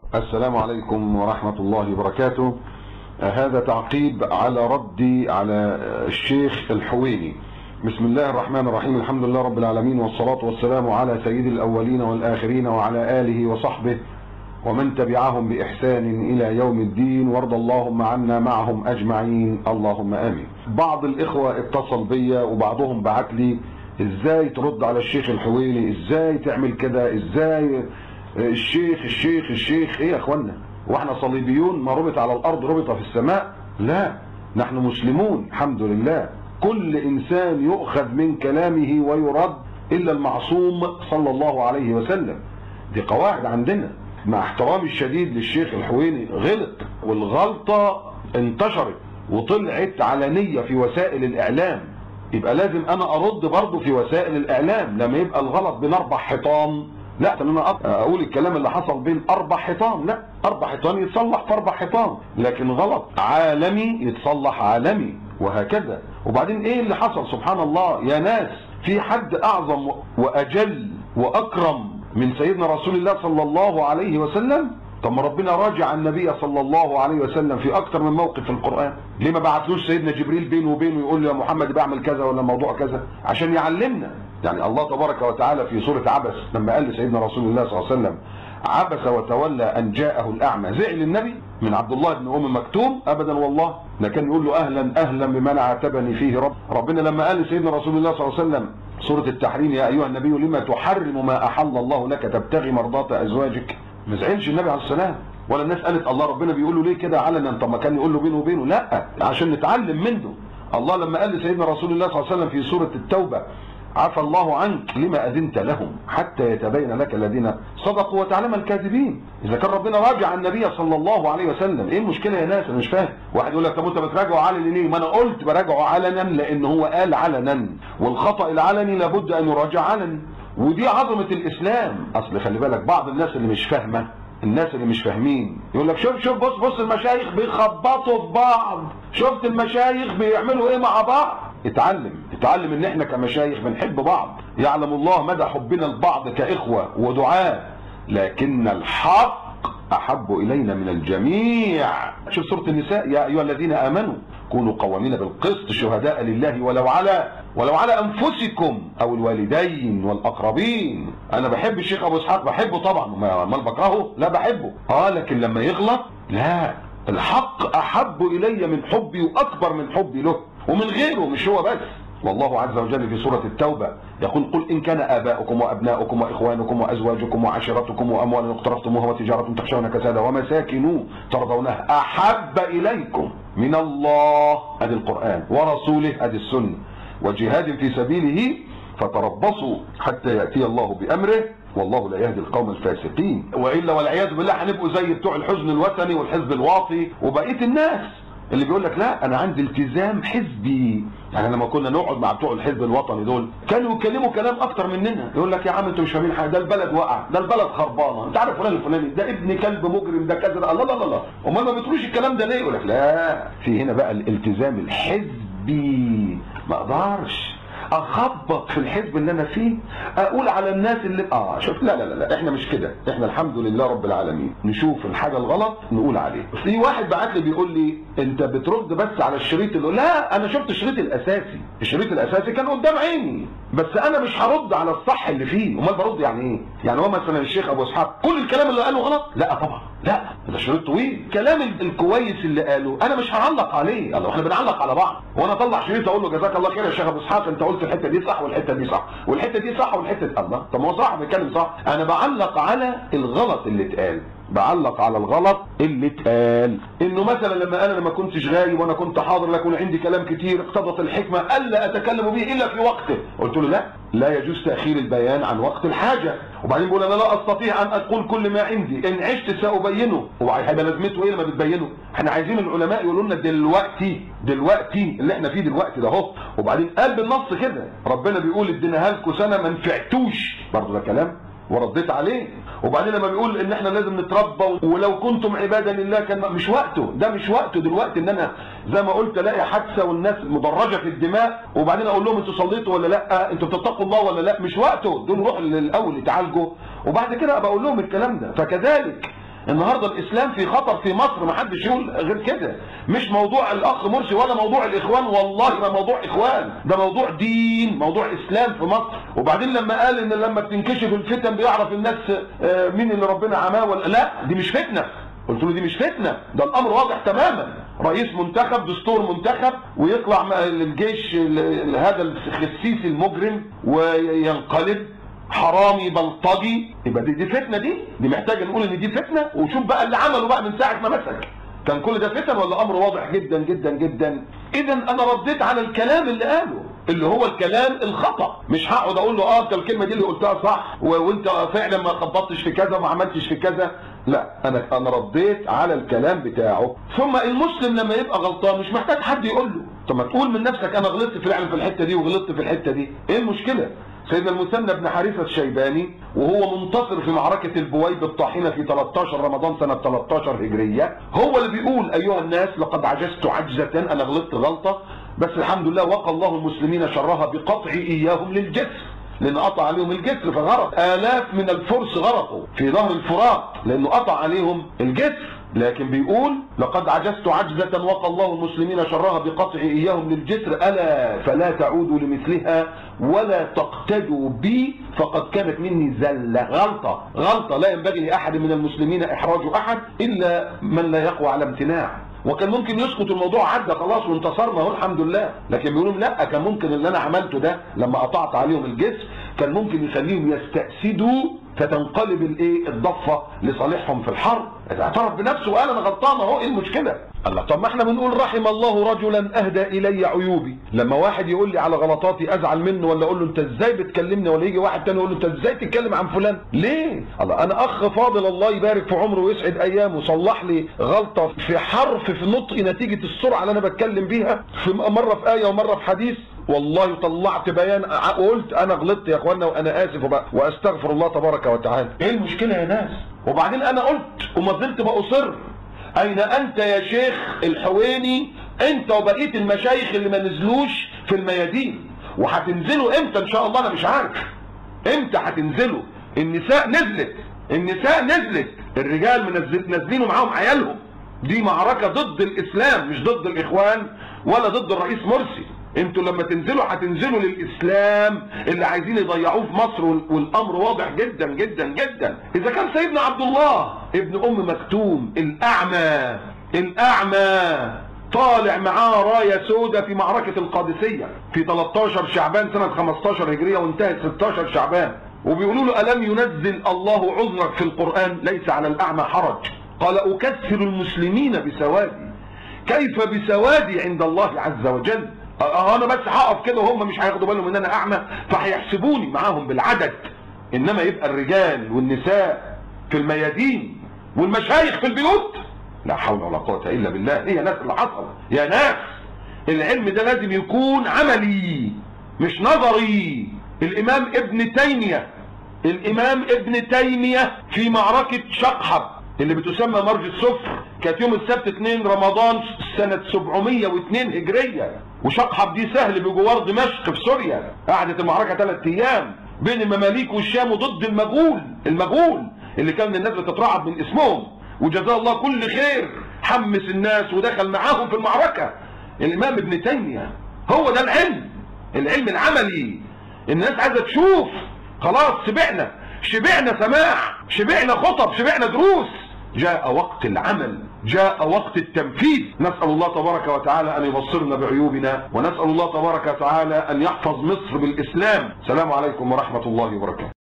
السلام عليكم ورحمة الله وبركاته. هذا تعقيب على ردي على الشيخ الحويني. بسم الله الرحمن الرحيم، الحمد لله رب العالمين، والصلاة والسلام على سيد الأولين والآخرين وعلى آله وصحبه ومن تبعهم بإحسان إلى يوم الدين، وارض اللهم عنا معهم أجمعين، اللهم آمين. بعض الإخوة اتصل بيا وبعضهم بعت لي ازاي ترد على الشيخ الحويني، ازاي تعمل كده، ازاي الشيخ ايه يا اخوانا؟ واحنا صليبيون؟ ما ربط على الارض ربط في السماء؟ لا، نحن مسلمون الحمد لله. كل انسان يؤخذ من كلامه ويرد الا المعصوم صلى الله عليه وسلم. دي قواعد عندنا. مع احترامي الشديد للشيخ الحويني، غلط والغلطة انتشرت وطلعت علنية في وسائل الاعلام، يبقى لازم انا ارد برضه في وسائل الاعلام. لما يبقى الغلط بين 4 حيطان، لا انا اقول الكلام اللي حصل بين 4 حيطان، لا 4 حيطان يتصلح في 4 حيطان، لكن غلط عالمي يتصلح عالمي، وهكذا. وبعدين ايه اللي حصل؟ سبحان الله يا ناس، في حد اعظم واجل واكرم من سيدنا رسول الله صلى الله عليه وسلم؟ طب ما ربنا راجع النبي صلى الله عليه وسلم في اكتر من موقف في القرآن. ليه ما بعتلوش سيدنا جبريل بينه وبينه يقول له يا محمد بعمل كذا ولا موضوع كذا عشان يعلمنا؟ يعني الله تبارك وتعالى في سورة عبس لما قال لسيدنا رسول الله صلى الله عليه وسلم عبس وتولى ان جاءه الاعمى، زعل النبي من عبد الله بن ام مكتوم؟ ابدا والله، ده كان يقول له اهلا بمن عاتبني فيه ربنا لما قال لسيدنا رسول الله صلى الله عليه وسلم سورة التحريم يا ايها النبي لما تحرم ما احل الله لك تبتغي مرضات ازواجك؟ ما زعلش النبي عليه السلام، ولا الناس قالت الله ربنا بيقول له ليه كده علنا؟ طب ما كان يقول له بينه وبينه، لا عشان نتعلم منه. الله لما قال لسيدنا رسول الله صلى الله عليه وسلم في سورة التوبة عفى الله عنك لما أذنت لهم حتى يتبين لك الذين صدقوا وتعلم الكاذبين. إذا كان ربنا راجع النبي صلى الله عليه وسلم، إيه المشكلة يا ناس؟ أنا مش فاهم. واحد يقول لك طب أنت بتراجعه علنا ليه؟ ما أنا قلت براجعه علنا لأن هو قال علنا، والخطأ العلني لابد أن يراجع علني، ودي عظمة الإسلام. أصل خلي بالك بعض الناس اللي مش فاهمة، الناس اللي مش فاهمين يقول لك شوف بص المشايخ بيخبطوا في بعض، شفت المشايخ بيعملوا ايه مع بعض؟ اتعلم ان احنا كمشايخ بنحب بعض، يعلم الله مدى حبنا لبعض كاخوة ودعاء، لكن الحق احب الينا من الجميع. شوف سورة النساء يا ايها الذين امنوا كونوا قوامين بالقسط شهداء لله ولو على انفسكم او الوالدين والاقربين. انا بحب الشيخ ابو اسحاق، بحبه طبعا، ما بكرهه، لا بحبه، لكن لما يغلط لا، الحق احب الي من حبي واكبر من حبي له ومن غيره، مش هو بس. والله عز وجل في سورة التوبة يقول قل إن كان آباؤكم وأبناؤكم وإخوانكم وأزواجكم وعشيرتكم وأموال اقترفتموها وتجارة تخشون كسادها ومساكن ترضونها أحب إليكم من الله، أدي القرآن، ورسوله، أدي السنة، وجهاد في سبيله فتربصوا حتى يأتي الله بأمره والله لا يهدي القوم الفاسقين. وإلا والعياذ بالله هنبقوا زي بتوع الحزن الوطني والحزب الواطي وبقية الناس اللي بيقول لك لا انا عندي التزام حزبي. يعني لما كنا نقعد مع بتوع الحزب الوطني دول كانوا يتكلموا كلام اكتر مننا، يقول لك يا عم انتوا مش فاهمين حاجه، ده البلد وقع، ده البلد خربانه، انت عارف فلان الفلاني ده ابن كلب مجرم، ده كذا، الله لا لا لا، امال ما بتقولوش الكلام ده ليه؟ يقول لك لا، في هنا بقى الالتزام الحزبي، ما اقدرش اخبط في الحزب اللي انا فيه اقول على الناس اللي شوف لا احنا مش كده، احنا الحمد لله رب العالمين نشوف الحاجه الغلط نقول عليه. في واحد بعت لي بيقول لي انت بترد بس على الشريط اللي، لا انا شفت الشريط الاساسي كان قدام عيني، بس انا مش هرد على الصح اللي فيه. امال برد يعني ايه؟ يعني هو مثلا الشيخ ابو اسحاق كل الكلام اللي قاله غلط؟ لا طبعا، لا ده شريط طويل، الكلام الكويس اللي قاله انا مش هعلق عليه. الله، احنا بنعلق على بعض، وانا اطلع شريط اقول له جزاك الله خير يا شيخ ابو اسحاق انت قلت الحته دي صح والحته دي صح والحته دي صح والحته دي، الله طب ما هو صح بيتكلم صح. انا بعلق على الغلط اللي اتقال، بعلق على الغلط اللي اتقال. انه مثلا لما انا ما كنتش غايب وانا كنت حاضر لكن عندي كلام كتير اقتضت الحكمه الا اتكلم به الا في وقته، قلت له لا يجوز تاخير البيان عن وقت الحاجه. وبعدين بيقول انا لا استطيع ان اقول كل ما عندي، ان عشت سابينه. وهيبقى لازمته ايه لما بتبينه؟ احنا عايزين العلماء يقولوا لنا دلوقتي اللي احنا فيه دلوقتي ده اهو. وبعدين قال بالنص كده ربنا بيقول اديناها لكم سنه ما نفعتوش، برضه ده كلام ورديت عليه. وبعدين لما بيقول ان احنا لازم نتربى ولو كنتم عبادا لله، كان مش وقته، ده مش وقته دلوقتي ان انا زي ما قلت الاقي حادثه والناس مدرجه في الدماء وبعدين اقول لهم انتوا صليتوا ولا لا، انتوا بتتقوا الله ولا لا، مش وقته. دول روحوا الاول يتعالجوا وبعد كده ابقى اقول لهم الكلام ده. فكذلك النهارده الاسلام في خطر في مصر، ما حدش يقول غير كده. مش موضوع الاخ مرسي ولا موضوع الاخوان، والله ما موضوع اخوان، ده موضوع دين، موضوع اسلام في مصر. وبعدين لما قال ان لما بتنكشف الفتن بيعرف الناس مين اللي ربنا عماه ولا لا، دي مش فتنه. قلت له دي مش فتنه، ده الامر واضح تماما. رئيس منتخب، دستور منتخب، ويطلع الجيش هذا الخسيس المجرم وينقلب حرامي بلطجي، يبقى دي فتنه. دي محتاجه نقول ان دي فتنه. وشوف بقى اللي عمله بقى من ساعه ما مسك، كان كل ده فتن ولا امر واضح جدا جدا جدا؟ اذا انا رديت على الكلام اللي قاله، اللي هو الكلام الخطا. مش هقعد اقول له انت الكلمه دي اللي قلتها صح وانت فعلا ما خبطتش في كذا وما عملتش في كذا. لا، انا رديت على الكلام بتاعه. ثم المسلم لما يبقى غلطان مش محتاج حد يقول له. طب ما تقول من نفسك انا غلطت فعلا في الحته دي وغلطت في الحته دي، ايه المشكله؟ سيدنا المثنى بن حارثة الشيباني وهو منتصر في معركة البويب الطاحنة في 13 رمضان سنة 13 هجرية، هو اللي بيقول أيها الناس لقد عجزت عجزة، أنا غلطت غلطة، بس الحمد لله وقى الله المسلمين شرها بقطع إياهم للجسر، لأن قطع عليهم الجسر فغرق. آلاف من الفرس غرقوا في ظهر الفرات لأنه قطع عليهم الجسر. لكن بيقول لقد عجزت عجزة وقى الله المسلمين شرها بقطع إياهم للجسر، ألا فلا تعودوا لمثلها ولا تقتدوا بي فقد كانت مني زلة. غلطة لا ينبغي لأحد من المسلمين إحراج أحد إلا من لا يقوى على امتناع. وكان ممكن يسقط الموضوع، عدى خلاص وانتصرنا اهو الحمد لله. لكن بيقولوا لا، كان ممكن اللي انا عملته ده لما قطعت عليهم الجسر كان ممكن يخليهم يستأسدوا فتنقلب الضفه لصالحهم في الحرب. اعترف بنفسه وقال انا غلطان اهو، ايه المشكله؟ الله، طب ما احنا بنقول رحم الله رجلا اهدى الي عيوبي. لما واحد يقول لي على غلطاتي ازعل منه ولا اقول له انت ازاي بتكلمني، ولا يجي واحد تاني يقول له انت ازاي تتكلم عن فلان؟ ليه؟ الله، انا اخ فاضل الله يبارك في عمره ويسعد ايامه صلح لي غلطه في حرف في نطق نتيجه السرعه اللي انا بتكلم بيها، في مره في ايه ومره في حديث، والله طلعت بيان وقلت انا غلطت يا اخوانا وانا اسف واستغفر الله تبارك وتعالى. ايه المشكله يا ناس؟ وبعدين انا قلت وما زلت باصر، اين انت يا شيخ الحويني انت وبقيه المشايخ اللي ما نزلوش في الميادين؟ وهتنزلوا امتى ان شاء الله؟ انا مش عارف امتى هتنزلوا. النساء نزلت، الرجال نازلين ومعاهم عيالهم. دي معركه ضد الاسلام مش ضد الاخوان ولا ضد الرئيس مرسي. انتوا لما تنزلوا هتنزلوا للاسلام اللي عايزين يضيعوه في مصر، والامر واضح جدا جدا جدا. اذا كان سيدنا عبد الله ابن ام مكتوم الاعمى طالع معاه رايه سوداء في معركه القادسيه في 13 شعبان سنه 15 هجريه وانتهت 16 شعبان، وبيقولوا له الم ينزل الله عذرك في القران ليس على الاعمى حرج؟ قال اكثر المسلمين بسوادي، كيف بسوادي عند الله عز وجل؟ انا بس هقف كده وهم مش هياخدوا بالهم ان انا اعمى فهيحسبوني معاهم بالعدد. انما يبقى الرجال والنساء في الميادين والمشايخ في البيوت، لا حول ولا قوه الا بالله. هي ناس اللي حصل يا ناس، العلم ده لازم يكون عملي مش نظري. الامام ابن تيميه في معركه شقحب اللي بتسمى مرج الصفر، كانت يوم السبت 2 رمضان سنة 702 هجرية، وشقحب دي سهل بجوار دمشق في سوريا. قعدت المعركة 3 أيام بين المماليك والشام ضد المغول اللي كان الناس بتترعب من اسمهم، وجزاه الله كل خير حمس الناس ودخل معاهم في المعركة. الإمام ابن تيمية هو ده العلم العملي. الناس عايزة تشوف، خلاص شبعنا سماع، شبعنا خطب، شبعنا دروس. جاء وقت العمل، جاء وقت التنفيذ. نسأل الله تبارك وتعالى أن يبصرنا بعيوبنا، ونسأل الله تبارك وتعالى أن يحفظ مصر بالإسلام. السلام عليكم ورحمة الله وبركاته.